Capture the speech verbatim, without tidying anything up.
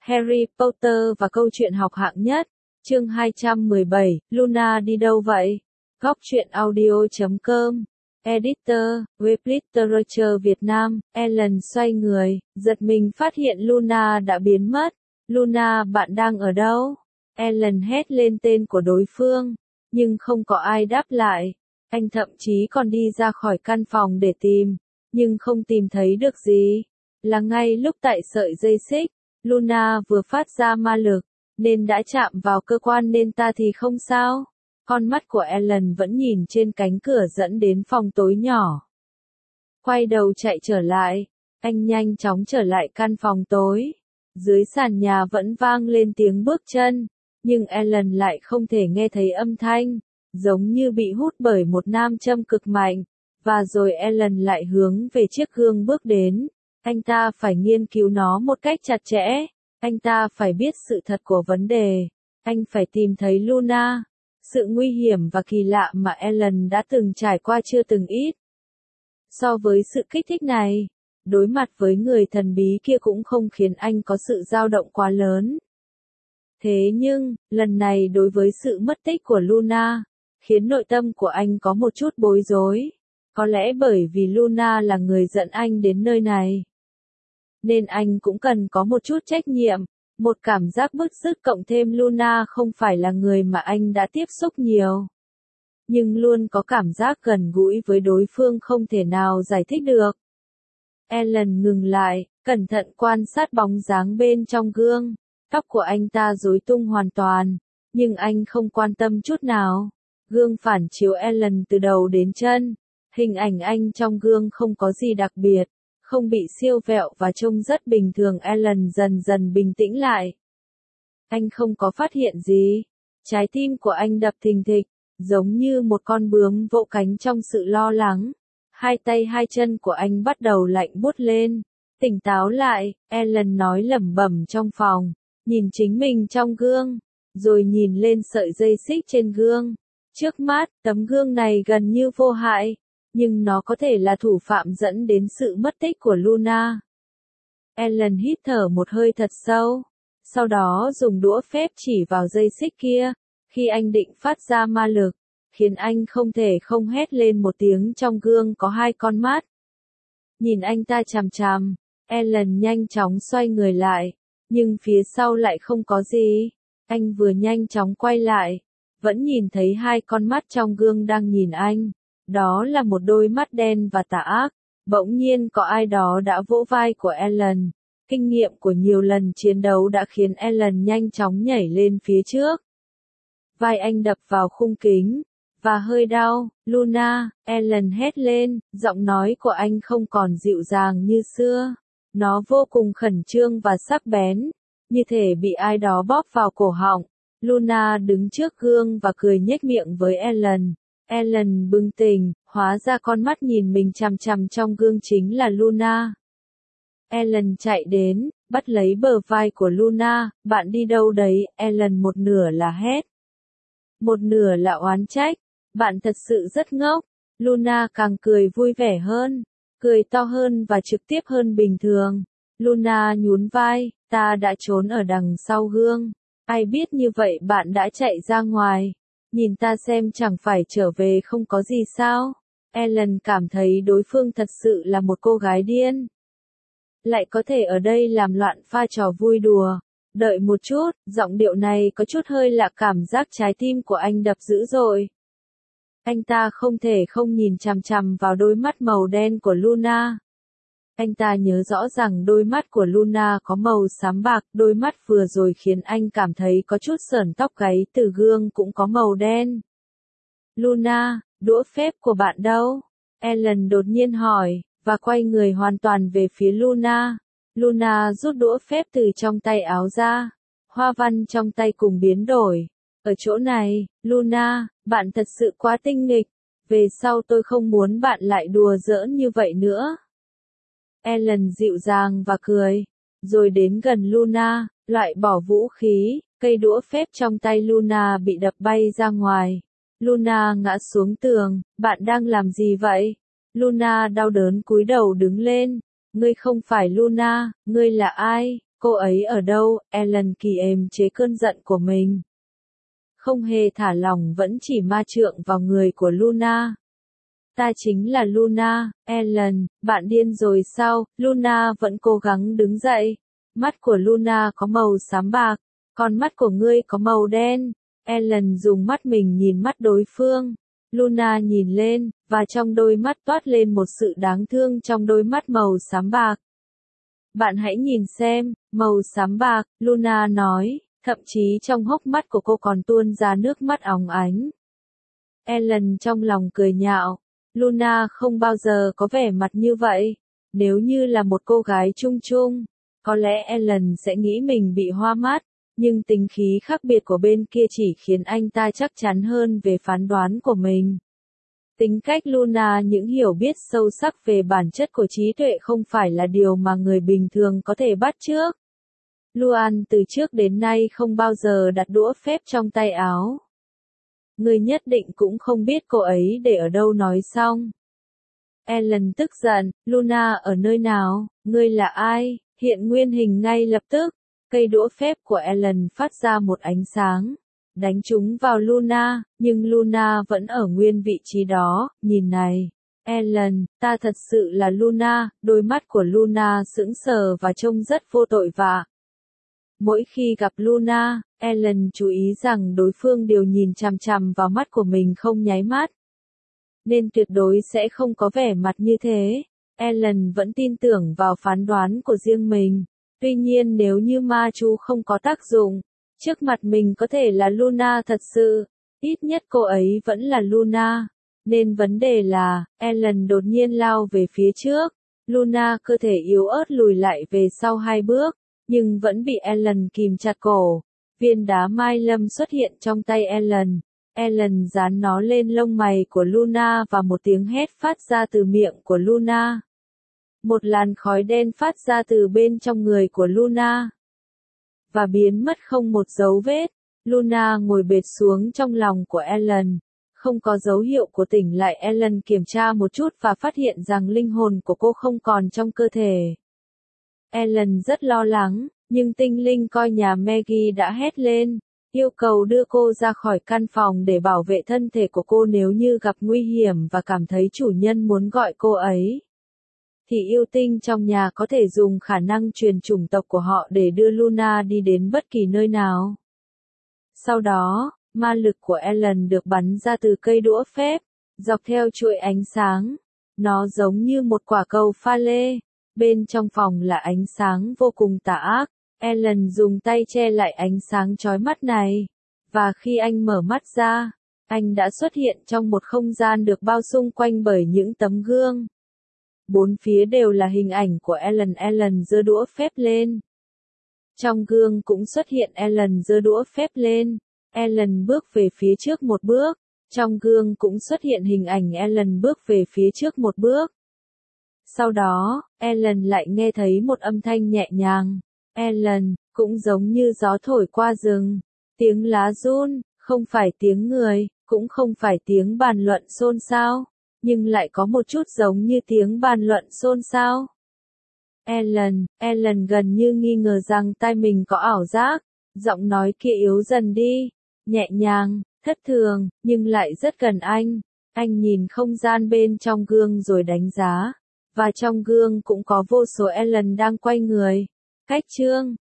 Harry Potter và câu chuyện học hạng nhất. Chương hai trăm mười bảy, Luna đi đâu vậy? Góc truyện audio chấm com. Editor, web literature Việt Nam, Ellen xoay người, giật mình phát hiện Luna đã biến mất. Luna, bạn đang ở đâu? Ellen hét lên tên của đối phương, nhưng không có ai đáp lại. Anh thậm chí còn đi ra khỏi căn phòng để tìm, nhưng không tìm thấy được gì. Là ngay lúc tại sợi dây xích, Luna vừa phát ra ma lực, nên đã chạm vào cơ quan nên ta thì không sao. Con mắt của Ellen vẫn nhìn trên cánh cửa dẫn đến phòng tối nhỏ. Quay đầu chạy trở lại, anh nhanh chóng trở lại căn phòng tối. Dưới sàn nhà vẫn vang lên tiếng bước chân, nhưng Ellen lại không thể nghe thấy âm thanh, giống như bị hút bởi một nam châm cực mạnh. Và rồi Ellen lại hướng về chiếc gương bước đến. Anh ta phải nghiên cứu nó một cách chặt chẽ. Anh ta phải biết sự thật của vấn đề. Anh phải tìm thấy Luna. Sự nguy hiểm và kỳ lạ mà Ellen đã từng trải qua chưa từng ít. So với sự kích thích này, đối mặt với người thần bí kia cũng không khiến anh có sự dao động quá lớn. Thế nhưng, lần này đối với sự mất tích của Luna, khiến nội tâm của anh có một chút bối rối. Có lẽ bởi vì Luna là người dẫn anh đến nơi này, nên anh cũng cần có một chút trách nhiệm, một cảm giác bứt rứt cộng thêm Luna không phải là người mà anh đã tiếp xúc nhiều. Nhưng luôn có cảm giác gần gũi với đối phương không thể nào giải thích được. Ellen ngừng lại, cẩn thận quan sát bóng dáng bên trong gương. Tóc của anh ta rối tung hoàn toàn, nhưng anh không quan tâm chút nào. Gương phản chiếu Ellen từ đầu đến chân. Hình ảnh anh trong gương không có gì đặc biệt, không bị siêu vẹo và trông rất bình thường. Ellen dần dần bình tĩnh lại. Anh không có phát hiện gì. Trái tim của anh đập thình thịch, giống như một con bướm vỗ cánh trong sự lo lắng. Hai tay hai chân của anh bắt đầu lạnh buốt lên. Tỉnh táo lại, Ellen nói lẩm bẩm trong phòng, nhìn chính mình trong gương, rồi nhìn lên sợi dây xích trên gương. Trước mắt, tấm gương này gần như vô hại, nhưng nó có thể là thủ phạm dẫn đến sự mất tích của Luna. Ellen hít thở một hơi thật sâu, sau đó dùng đũa phép chỉ vào dây xích kia. Khi anh định phát ra ma lực, khiến anh không thể không hét lên một tiếng. Trong gương có hai con mắt. Nhìn anh ta chằm chằm, Ellen nhanh chóng xoay người lại, nhưng phía sau lại không có gì. Anh vừa nhanh chóng quay lại, vẫn nhìn thấy hai con mắt trong gương đang nhìn anh. Đó là một đôi mắt đen và tà ác. Bỗng nhiên có ai đó đã vỗ vai của Ellen. Kinh nghiệm của nhiều lần chiến đấu đã khiến Ellen nhanh chóng nhảy lên phía trước. Vai anh đập vào khung kính, và hơi đau. Luna, Ellen hét lên, giọng nói của anh không còn dịu dàng như xưa. Nó vô cùng khẩn trương và sắc bén, như thể bị ai đó bóp vào cổ họng. Luna đứng trước gương và cười nhếch miệng với Ellen. Ellen bừng tỉnh, hóa ra con mắt nhìn mình chằm chằm trong gương chính là Luna. Ellen chạy đến, bắt lấy bờ vai của Luna. Bạn đi đâu đấy? Ellen một nửa là hét, một nửa là oán trách. Bạn thật sự rất ngốc. Luna càng cười vui vẻ hơn, cười to hơn và trực tiếp hơn bình thường. Luna nhún vai, ta đã trốn ở đằng sau gương. Ai biết như vậy bạn đã chạy ra ngoài. Nhìn ta xem, chẳng phải trở về không có gì sao? Ellen cảm thấy đối phương thật sự là một cô gái điên. Lại có thể ở đây làm loạn pha trò vui đùa. Đợi một chút, giọng điệu này có chút hơi lạ. Cảm giác trái tim của anh đập dữ dội. Anh ta không thể không nhìn chằm chằm vào đôi mắt màu đen của Luna. Anh ta nhớ rõ rằng đôi mắt của Luna có màu xám bạc. Đôi mắt vừa rồi khiến anh cảm thấy có chút sởn tóc gáy. Từ gương cũng có màu đen. Luna, đũa phép của bạn đâu? Ellen đột nhiên hỏi, và quay người hoàn toàn về phía Luna. Luna rút đũa phép từ trong tay áo ra. Hoa văn trong tay cùng biến đổi. Ở chỗ này, Luna, bạn thật sự quá tinh nghịch. Về sau tôi không muốn bạn lại đùa giỡn như vậy nữa. Ellen dịu dàng và cười, rồi đến gần Luna, loại bỏ vũ khí. Cây đũa phép trong tay Luna bị đập bay ra ngoài. Luna ngã xuống tường. Bạn đang làm gì vậy? Luna đau đớn cúi đầu đứng lên. Ngươi không phải Luna, ngươi là ai? Cô ấy ở đâu? Ellen kỳ ềm chế cơn giận của mình. Không hề thả lỏng vẫn chỉ ma trượng vào người của Luna. Ta chính là Luna, Ellen, bạn điên rồi sao? Luna vẫn cố gắng đứng dậy. Mắt của Luna có màu xám bạc, còn mắt của ngươi có màu đen. Ellen dùng mắt mình nhìn mắt đối phương. Luna nhìn lên, và trong đôi mắt toát lên một sự đáng thương trong đôi mắt màu xám bạc. Bạn hãy nhìn xem, màu xám bạc, Luna nói, thậm chí trong hốc mắt của cô còn tuôn ra nước mắt óng ánh. Ellen trong lòng cười nhạo, Luna không bao giờ có vẻ mặt như vậy. Nếu như là một cô gái trung trung, có lẽ Ellen sẽ nghĩ mình bị hoa mắt, nhưng tính khí khác biệt của bên kia chỉ khiến anh ta chắc chắn hơn về phán đoán của mình. Tính cách Luna những hiểu biết sâu sắc về bản chất của trí tuệ không phải là điều mà người bình thường có thể bắt chước. Luan từ trước đến nay không bao giờ đặt đũa phép trong tay áo. Ngươi nhất định cũng không biết cô ấy để ở đâu nói xong. Ellen tức giận, Luna ở nơi nào, ngươi là ai, hiện nguyên hình ngay lập tức. Cây đũa phép của Ellen phát ra một ánh sáng, đánh trúng vào Luna, nhưng Luna vẫn ở nguyên vị trí đó, nhìn này. Ellen, ta thật sự là Luna, đôi mắt của Luna sững sờ và trông rất vô tội vạ. Mỗi khi gặp Luna, Ellen chú ý rằng đối phương đều nhìn chằm chằm vào mắt của mình không nháy mắt. Nên tuyệt đối sẽ không có vẻ mặt như thế. Ellen vẫn tin tưởng vào phán đoán của riêng mình. Tuy nhiên nếu như ma chú không có tác dụng, trước mặt mình có thể là Luna thật sự, ít nhất cô ấy vẫn là Luna. Nên vấn đề là, Ellen đột nhiên lao về phía trước, Luna cơ thể yếu ớt lùi lại về sau hai bước, nhưng vẫn bị Ellen kìm chặt cổ. Viên đá mai lâm xuất hiện trong tay Ellen. Ellen dán nó lên lông mày của Luna và một tiếng hét phát ra từ miệng của Luna. Một làn khói đen phát ra từ bên trong người của Luna. Và biến mất không một dấu vết. Luna ngồi bệt xuống trong lòng của Ellen. Không có dấu hiệu của tỉnh lại. Ellen kiểm tra một chút và phát hiện rằng linh hồn của cô không còn trong cơ thể. Ellen rất lo lắng, nhưng tinh linh coi nhà Maggie đã hét lên, yêu cầu đưa cô ra khỏi căn phòng để bảo vệ thân thể của cô nếu như gặp nguy hiểm và cảm thấy chủ nhân muốn gọi cô ấy. Thì yêu tinh trong nhà có thể dùng khả năng truyền chủng tộc của họ để đưa Luna đi đến bất kỳ nơi nào. Sau đó, ma lực của Ellen được bắn ra từ cây đũa phép, dọc theo chuỗi ánh sáng. Nó giống như một quả cầu pha lê. Bên trong phòng là ánh sáng vô cùng tà ác. Ellen dùng tay che lại ánh sáng chói mắt này. Và khi anh mở mắt ra, anh đã xuất hiện trong một không gian được bao xung quanh bởi những tấm gương. Bốn phía đều là hình ảnh của Ellen. Ellen giơ đũa phép lên. Trong gương cũng xuất hiện Ellen giơ đũa phép lên. Ellen bước về phía trước một bước. Trong gương cũng xuất hiện hình ảnh Ellen bước về phía trước một bước. Sau đó, Ellen lại nghe thấy một âm thanh nhẹ nhàng. Ellen, cũng giống như gió thổi qua rừng. Tiếng lá run, không phải tiếng người, cũng không phải tiếng bàn luận xôn xao, nhưng lại có một chút giống như tiếng bàn luận xôn xao. Ellen, Ellen gần như nghi ngờ rằng tai mình có ảo giác. Giọng nói kia yếu dần đi, nhẹ nhàng, thất thường, nhưng lại rất gần anh. Anh nhìn không gian bên trong gương rồi đánh giá. Và trong gương cũng có vô số Ellen đang quay người. Cách chương